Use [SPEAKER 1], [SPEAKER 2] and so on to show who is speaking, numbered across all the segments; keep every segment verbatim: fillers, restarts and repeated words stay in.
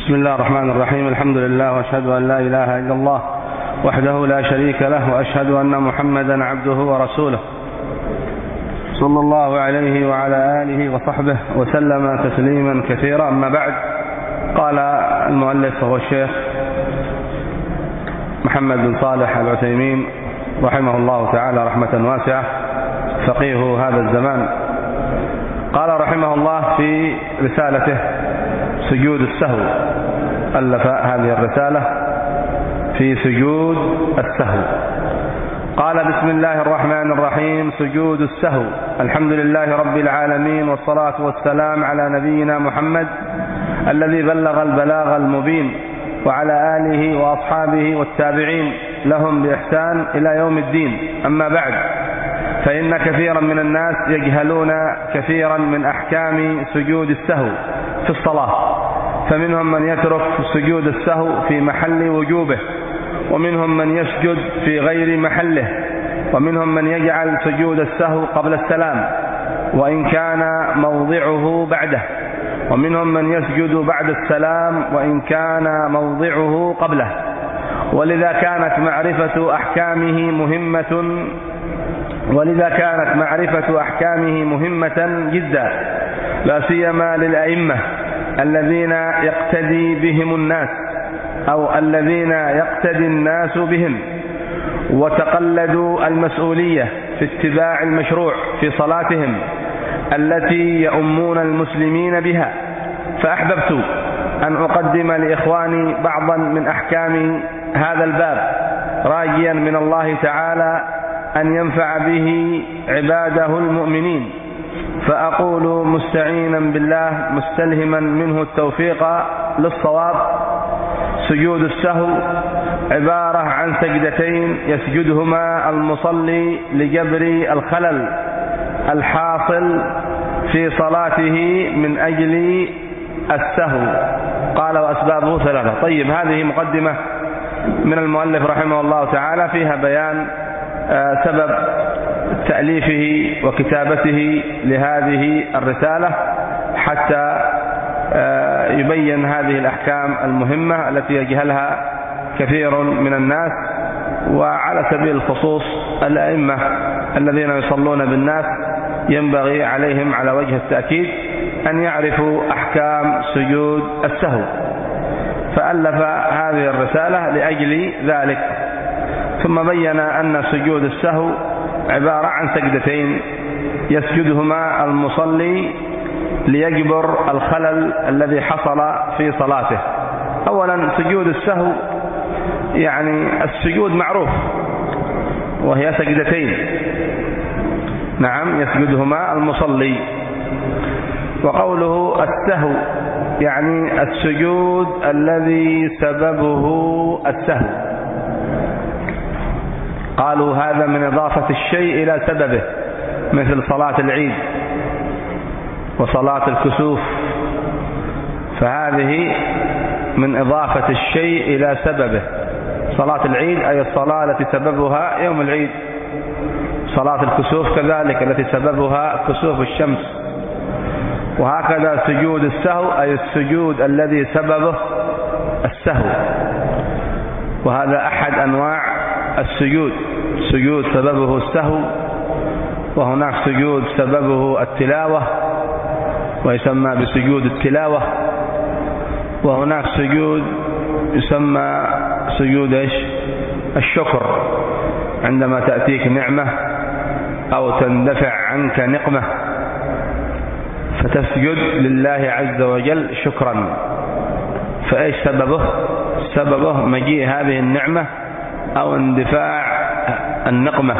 [SPEAKER 1] بسم الله الرحمن الرحيم. الحمد لله وأشهد أن لا إله إلا الله وحده لا شريك له، وأشهد أن محمدا عبده ورسوله صلى الله عليه وعلى آله وصحبه وسلم تسليما كثيرا. أما بعد، قال المؤلف وهو الشيخ محمد بن صالح العثيمين رحمه الله تعالى رحمة واسعة، فقيه هذا الزمان، قال رحمه الله في رسالته سجود السهو، ألف هذه الرسالة في سجود السهو. قال: بسم الله الرحمن الرحيم. سجود السهو. الحمد لله رب العالمين، والصلاة والسلام على نبينا محمد الذي بلغ البلاغ المبين، وعلى آله وأصحابه والتابعين لهم بإحسان إلى يوم الدين. أما بعد، فإن كثيرا من الناس يجهلون كثيرا من أحكام سجود السهو في الصلاة، فمنهم من يترك سجود السهو في محل وجوبه، ومنهم من يسجد في غير محله، ومنهم من يجعل سجود السهو قبل السلام وإن كان موضعه بعده، ومنهم من يسجد بعد السلام وإن كان موضعه قبله. ولذا كانت معرفة أحكامه مهمة ولذا كانت معرفة أحكامه مهمة جدا، لا سيما للأئمة الذين يقتدي بهم الناس أو الذين يقتدي الناس بهم، وتقلدوا المسؤولية في اتباع المشروع في صلاتهم التي يؤمون المسلمين بها. فأحببت أن أقدم لإخواني بعضا من أحكام هذا الباب، راجيا من الله تعالى أن ينفع به عباده المؤمنين. فأقول مستعينا بالله مستلهما منه التوفيق للصواب: سجود السهو عبارة عن سجدتين يسجدهما المصلي لجبر الخلل الحاصل في صلاته من أجل السهو. قال: وأسبابه ثلاثة. طيب، هذه مقدمة من المؤلف رحمه الله تعالى فيها بيان سبب تأليفه وكتابته لهذه الرسالة، حتى يبين هذه الأحكام المهمة التي يجهلها كثير من الناس. وعلى سبيل الخصوص الأئمة الذين يصلون بالناس ينبغي عليهم على وجه التأكيد أن يعرفوا أحكام سجود السهو، فألف هذه الرسالة لأجل ذلك. ثم بين أن سجود السهو عبارة عن سجدتين يسجدهما المصلي ليجبر الخلل الذي حصل في صلاته. أولا، سجود السهو يعني السجود معروف، وهي سجدتين، نعم، يسجدهما المصلي. وقوله السهو يعني السجود الذي سببه السهو. قالوا هذا من إضافة الشيء إلى سببه، مثل صلاة العيد وصلاة الكسوف، فهذه من إضافة الشيء إلى سببه. صلاة العيد أي الصلاة التي سببها يوم العيد، صلاة الكسوف كذلك التي سببها كسوف الشمس، وهكذا سجود السهو أي السجود الذي سببه السهو. وهذا أحد أنواع السجود، سجود سببه السهو، وهناك سجود سببه التلاوة ويسمى بسجود التلاوة، وهناك سجود يسمى سجود إيش؟ الشكر، عندما تأتيك نعمة أو تندفع عنك نقمة فتسجد لله عز وجل شكرا. فإيش سببه؟ سببه مجيء هذه النعمة أو اندفاع النقمة.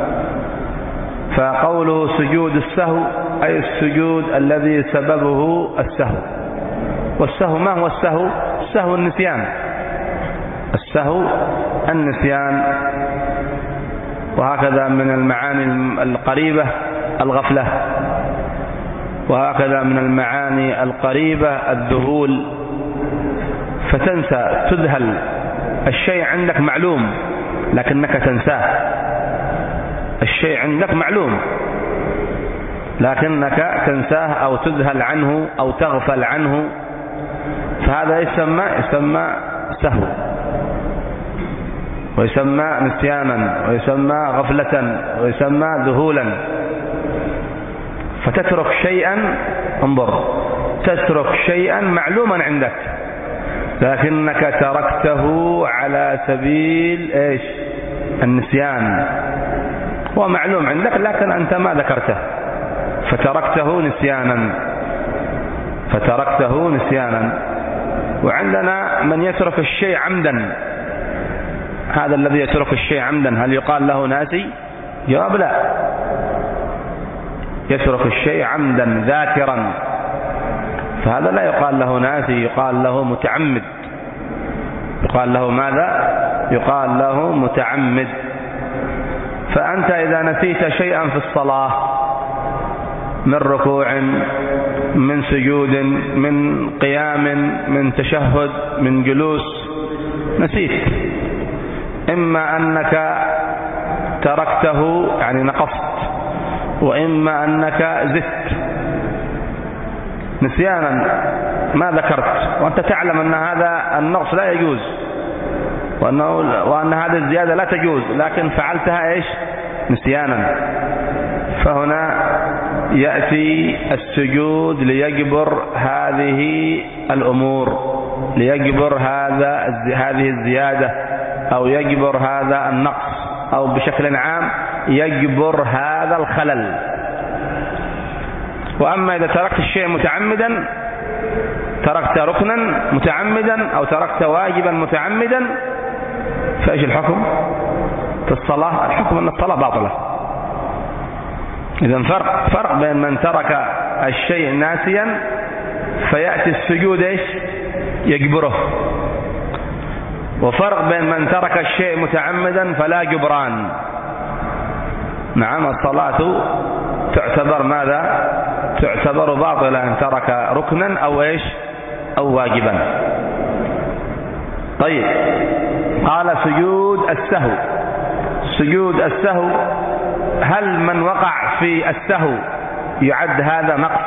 [SPEAKER 1] فقوله سجود السهو أي السجود الذي سببه السهو. والسهو ما هو السهو؟ السهو النسيان، السهو النسيان. وهكذا من المعاني القريبة الغفلة، وهكذا من المعاني القريبة الذهول، فتنسى، تذهل، الشيء عندك معلوم لكنك تنساه، الشيء عندك معلوم لكنك تنساه أو تذهل عنه أو تغفل عنه، فهذا يسمى يسمى سهو، ويسمى نسيانا، ويسمى غفلة، ويسمى ذهولا. فتترك شيئا، انظر، تترك شيئا معلوما عندك لكنك تركته على سبيل ايش؟ النسيان. هو معلوم عندك لكن انت ما ذكرته، فتركته نسيانا فتركته نسيانا. وعندنا من يترك الشيء عمدا. هذا الذي يترك الشيء عمدا هل يقال له ناسي؟ جواب لا. يترك الشيء عمدا ذاكرا، فهذا لا يقال له ناسي، يقال له متعمد. يقال له ماذا؟ يقال له متعمد. فأنت إذا نسيت شيئا في الصلاة من ركوع، من سجود، من قيام، من تشهد، من جلوس، نسيت، إما أنك تركته يعني نقصت، وإما أنك زدت نسيانا ما ذكرت، وأنت تعلم أن هذا النقص لا يجوز، وأنه وأن هذه الزيادة لا تجوز، لكن فعلتها إيش؟ نسيانا. فهنا يأتي السجود ليجبر هذه الأمور، ليجبر هذا هذه الزيادة، أو يجبر هذا النقص، أو بشكل عام يجبر هذا الخلل. وأما إذا تركت الشيء متعمدا، تركت ركنا متعمدا أو تركت واجبا متعمدا، فإيش الحكم في الصلاة؟ الحكم أن الصلاة باطلة. إذن فرق فرق بين من ترك الشيء ناسيا فيأتي السجود إيش؟ يجبره، وفرق بين من ترك الشيء متعمدا فلا جبران. نعم، الصلاة تعتبر ماذا؟ تعتبر باطلة إن ترك ركنا أو إيش؟ أو واجبا. طيب، قال سجود السهو. سجود السهو، هل من وقع في السهو يعد هذا نقص؟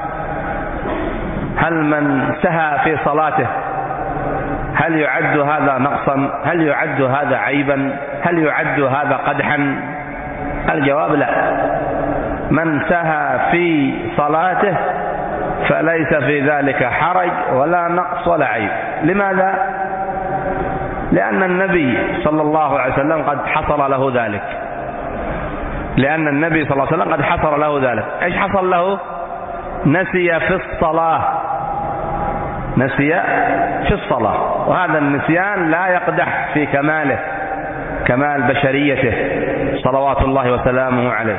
[SPEAKER 1] هل من سهى في صلاته هل يعد هذا نقصا؟ هل يعد هذا عيبا؟ هل يعد هذا قدحا؟ الجواب لا. من سهى في صلاته فليس في ذلك حرج ولا نقص ولا عيب. لماذا؟ لأن النبي صلى الله عليه وسلم قد حصل له ذلك. لأن النبي صلى الله عليه وسلم قد حصل له ذلك. إيش حصل له؟ نسي في الصلاة، نسي في الصلاة، وهذا النسيان لا يقدح في كماله، كمال بشريته صلوات الله وسلامه عليه.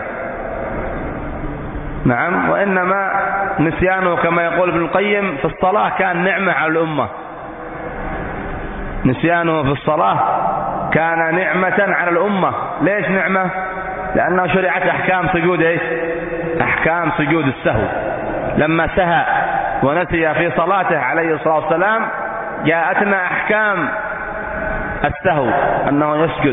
[SPEAKER 1] نعم، وإنما نسيانه كما يقول ابن القيم في الصلاة كان نعمة على الأمة. نسيانه في الصلاة كان نعمة على الأمة. ليش نعمة؟ لأنه شرعت أحكام سجود إيش؟ أحكام سجود السهو. لما سهى ونسي في صلاته عليه الصلاة والسلام جاءتنا أحكام السهو، أنه يسجد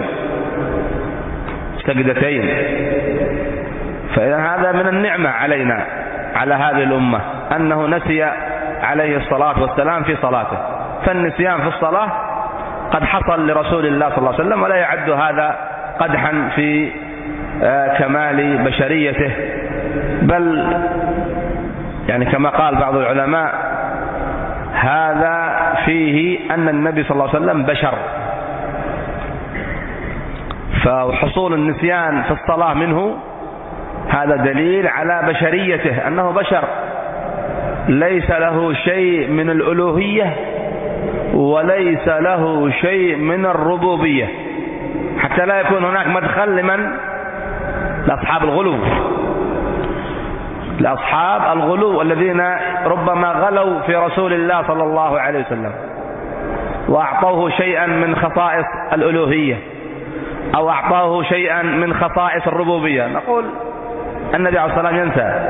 [SPEAKER 1] سجدتين. فإذا هذا من النعمة علينا، على هذه الأمة، أنه نسي عليه الصلاة والسلام في صلاته. فالنسيان في الصلاة قد حصل لرسول الله صلى الله عليه وسلم، ولا يعد هذا قدحا في كمال بشريته، بل يعني كما قال بعض العلماء هذا فيه أن النبي صلى الله عليه وسلم بشر، فحصول النسيان في الصلاة منه هذا دليل على بشريته، أنه بشر ليس له شيء من الألوهية وليس له شيء من الربوبية، حتى لا يكون هناك مدخل لمن؟ لأصحاب الغلو، لأصحاب الغلو الذين ربما غلوا في رسول الله صلى الله عليه وسلم وأعطوه شيئا من خصائص الألوهية أو أعطوه شيئا من خصائص الربوبية. نقول النبي عليه الصلاة والسلام ينسى.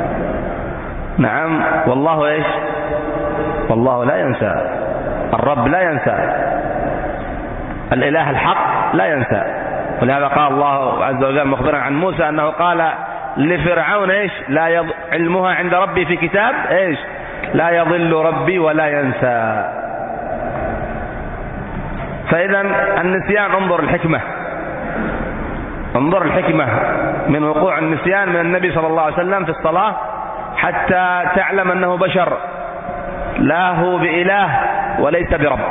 [SPEAKER 1] نعم، والله إيش؟ والله لا ينسى. الرب لا ينسى، الإله الحق لا ينسى. ولهذا قال الله عز وجل مخبرا عن موسى أنه قال لفرعون إيش؟ لا يض... علمها عند ربي في كتاب إيش؟ لا يضل ربي ولا ينسى. فإذا النسيان، انظر الحكمة، انظر الحكمة من وقوع النسيان من النبي صلى الله عليه وسلم في الصلاة، حتى تعلم أنه بشر، لا هو بإله وليس برب.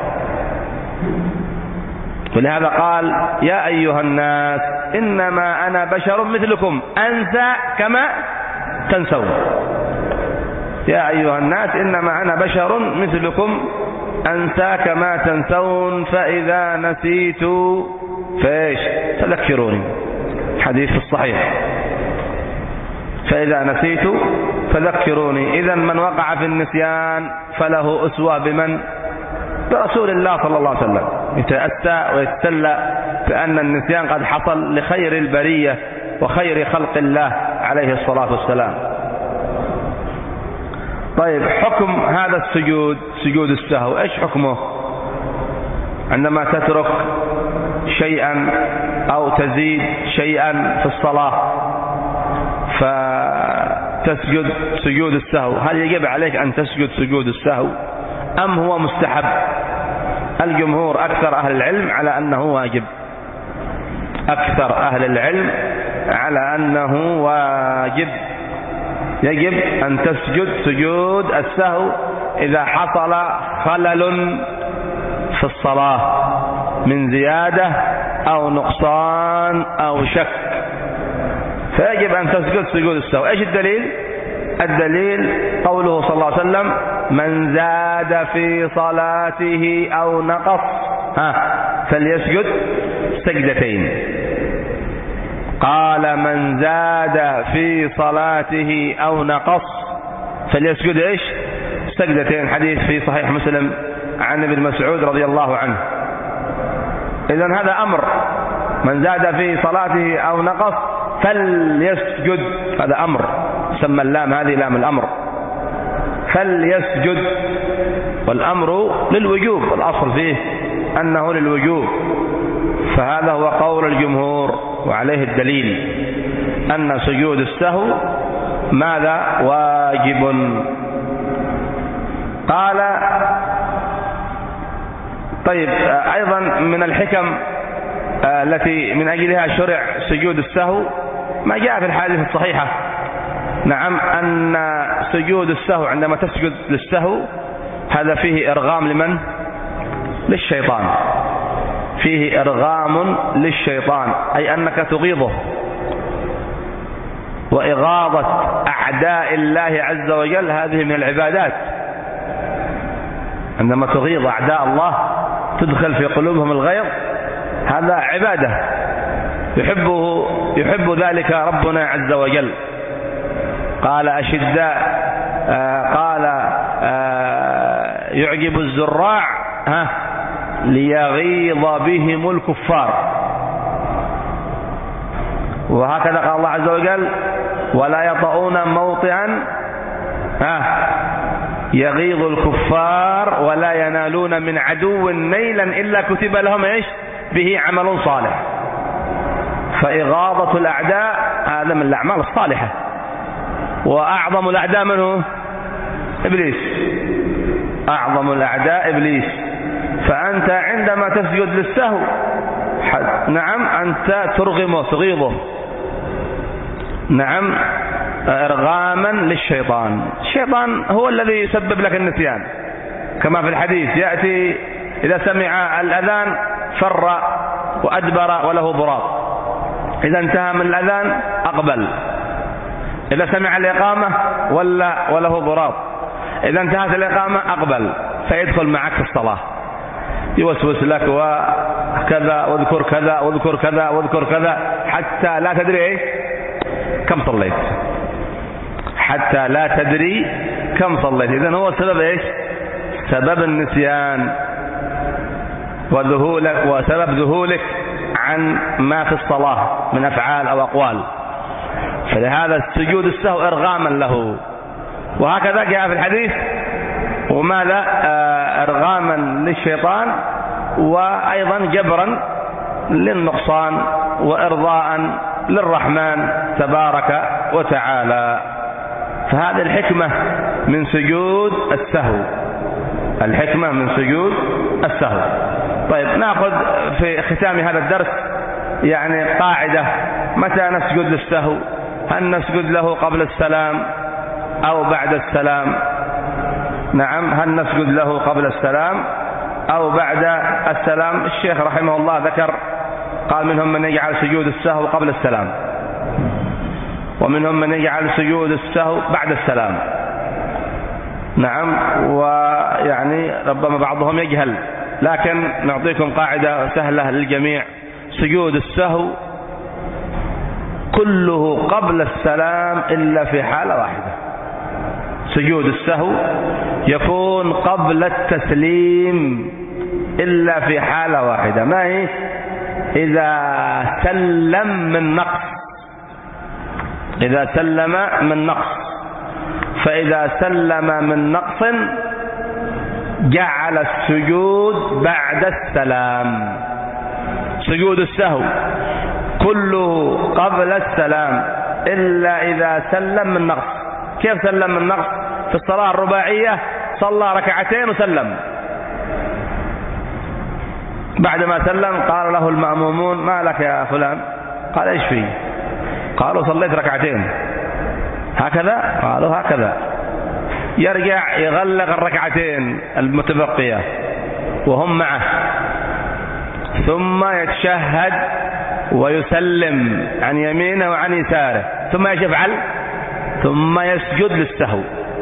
[SPEAKER 1] ولهذا قال: يا أيها الناس إنما أنا بشر مثلكم أنسى كما تنسون. يا أيها الناس إنما أنا بشر مثلكم أنسى كما تنسون، فإذا نسيت فإيش فذكروني. حديث في الصحيح: فإذا نسيت فذكروني. إذا من وقع في النسيان فله أسوة بمن؟ برسول الله صلى الله عليه وسلم، يتأسى ويتسلى بأن النسيان قد حصل لخير البرية وخير خلق الله عليه الصلاة والسلام. طيب، حكم هذا السجود، سجود السهو، ايش حكمه؟ عندما تترك شيئا أو تزيد شيئا في الصلاة فتسجد سجود السهو، هل يجب عليك أن تسجد سجود السهو أم هو مستحب؟ الجمهور أكثر أهل العلم على أنه واجب، أكثر أهل العلم على أنه واجب، يجب أن تسجد سجود السهو إذا حصل خلل في الصلاة من زيادة أو نقصان أو شك، فيجب أن تسجد سجود السهو. إيش الدليل؟ الدليل قوله صلى الله عليه وسلم: من زاد في صلاته أو نقص ها فليسجد سجدتين. قال: من زاد في صلاته أو نقص فليسجد إيش؟ سجدتين. حديث في صحيح مسلم عن ابن مسعود رضي الله عنه. إذن هذا أمر: من زاد في صلاته أو نقص فليسجد، هذا أمر، سمى اللام هذه لام الأمر، فليسجد، والأمر للوجوب، الأصل فيه أنه للوجوب، فهذا هو قول الجمهور وعليه الدليل أن سجود السهو ماذا؟ واجب. قال: طيب، أيضا من الحكم التي من أجلها شرع سجود السهو ما جاء في الحديث الصحيحة، نعم، أن سجود السهو عندما تسجد للسهو هذا فيه إرغام لمن؟ للشيطان، فيه إرغام للشيطان، أي أنك تغيظه، وإغاظة أعداء الله عز وجل هذه من العبادات. عندما تغيظ أعداء الله تدخل في قلوبهم الغيظ، هذا عبادة يحبه يحب ذلك ربنا عز وجل. قال: أشداء آه قال آه يعجب الزراع ها ليغيظ بهم الكفار. وهكذا قال الله عز وجل: ولا يطؤون موطئا ها يغيظ الكفار ولا ينالون من عدو نيلا إلا كتب لهم إيش به عمل صالح. فإغاظة الأعداء هذا من الأعمال الصالحة، وأعظم الأعداء من هو؟ إبليس، أعظم الأعداء إبليس. فأنت عندما تسجد للسهو نعم أنت ترغمه تغيظه، نعم، إرغاما للشيطان. الشيطان هو الذي يسبب لك النسيان، كما في الحديث يأتي إذا سمع الأذان فر وأدبر وله ضراط، إذا انتهى من الأذان أقبل، إذا سمع الإقامة ولا وله ضراط، إذا انتهت الإقامة أقبل، فيدخل معك في الصلاة، يوسوس لك وكذا واذكر كذا واذكر كذا واذكر كذا حتى لا تدري إيه كم صليت، حتى لا تدري كم صليت. إذن هو سبب إيش؟ سبب النسيان وذهولك، وسبب ذهولك عن ما في الصلاة من أفعال أو أقوال. فلهذا السجود السهو إرغاما له، وهكذا جاء في الحديث وماذا آه إرغاما للشيطان، وأيضا جبرا للنقصان وإرضاء للرحمن تبارك وتعالى. فهذه الحكمة من سجود السهو، الحكمة من سجود السهو. طيب نأخذ في ختام هذا الدرس يعني قاعدة: متى نسجد للسهو؟ هل نسجد له قبل السلام أو بعد السلام؟ نعم، هل نسجد له قبل السلام أو بعد السلام؟ الشيخ رحمه الله ذكر، قال: منهم من يجعل سجود السهو قبل السلام، ومنهم من يجعل سجود السهو بعد السلام. نعم، ويعني ربما بعضهم يجهل، لكن نعطيكم قاعدة سهلة للجميع: سجود السهو كله قبل السلام إلا في حالة واحدة. سجود السهو يكون قبل التسليم إلا في حالة واحدة، ما هي؟ إذا سلم من نقص، إذا سلم من نقص. فإذا سلم من نقص جعل السجود بعد السلام. سجود السهو كله قبل السلام إلا إذا سلم من نقص. كيف سلم من نقص؟ في الصلاة الرباعية صلى ركعتين وسلم، بعدما سلم قال له المأمومون: ما لك يا فلان؟ قال: ايش فيه؟ قالوا: صليت ركعتين. هكذا؟ قالوا: هكذا. يرجع يغلق الركعتين المتبقية وهم معه، ثم يتشهد ويسلم عن يمينه وعن يساره، ثم ايش يفعل؟ ثم يسجد للسهو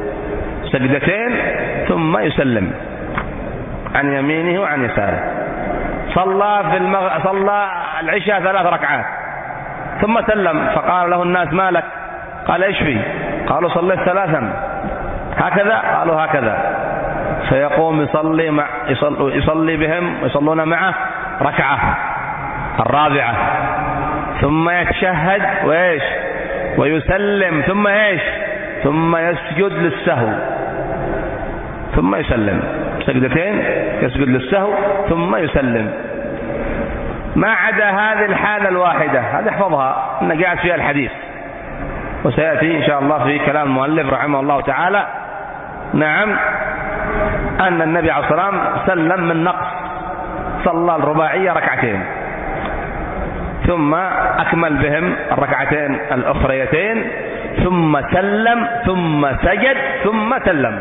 [SPEAKER 1] سجدتين ثم يسلم عن يمينه وعن يساره. صلى في المغ... صلى العشاء ثلاث ركعات ثم سلم، فقال له الناس: ما لك؟ قال: ايش فيه؟ قالوا: صليت ثلاثا. هكذا؟ قالوا: هكذا. فيقوم يصلي مع يصلي, يصلي بهم ويصلون معه ركعة الرابعة، ثم يتشهد وإيش ويسلم، ثم إيش ثم يسجد للسهو ثم يسلم سجدتين، يسجد للسهو ثم يسلم. ما عدا هذه الحالة الواحدة، هذه احفظها إن قاعد فيها الحديث، وسيأتي إن شاء الله في كلام المؤلف رحمه الله تعالى. نعم، أن النبي عليه الصلاة والسلام سلم من نقص، صلى الرباعية ركعتين ثم أكمل بهم الركعتين الأخريتين، ثم سلم ثم سجد ثم سلم.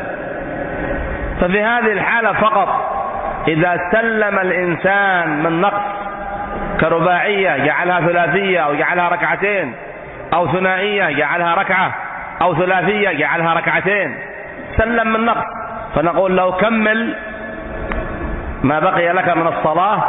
[SPEAKER 1] ففي هذه الحالة فقط إذا سلم الإنسان من نقص كرباعية جعلها ثلاثية أو جعلها ركعتين، أو ثنائية جعلها ركعة، أو ثلاثية جعلها ركعتين، سلم من نقص، فنقول له: كمل ما بقي لك من الصلاة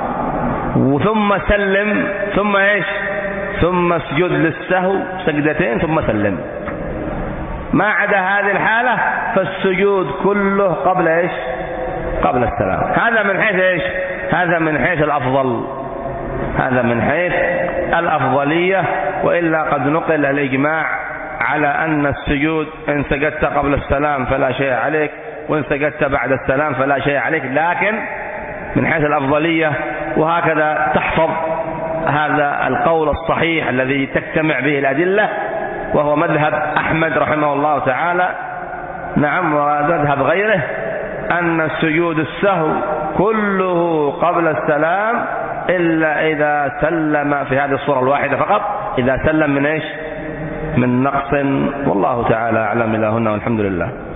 [SPEAKER 1] ثم سلم، ثم ايش ثم اسجد للسهو سجدتين ثم سلم. ما عدا هذه الحالة فالسجود كله قبل ايش قبل السلام. هذا من حيث ايش هذا من حيث الأفضل، هذا من حيث الأفضلية. وإلا قد نقل الإجماع على أن السجود إن سجدت قبل السلام فلا شيء عليك، وإن سجدت بعد السلام فلا شيء عليك، لكن من حيث الأفضلية. وهكذا تحفظ هذا القول الصحيح الذي تجتمع به الأدلة، وهو مذهب أحمد رحمه الله تعالى. نعم، ومذهب غيره أن السجود السهو كله قبل السلام إلا إذا سلم في هذه الصورة الواحدة فقط، إذا سلم من إيش من نقص. والله تعالى أعلم. إلى هنا والحمد لله.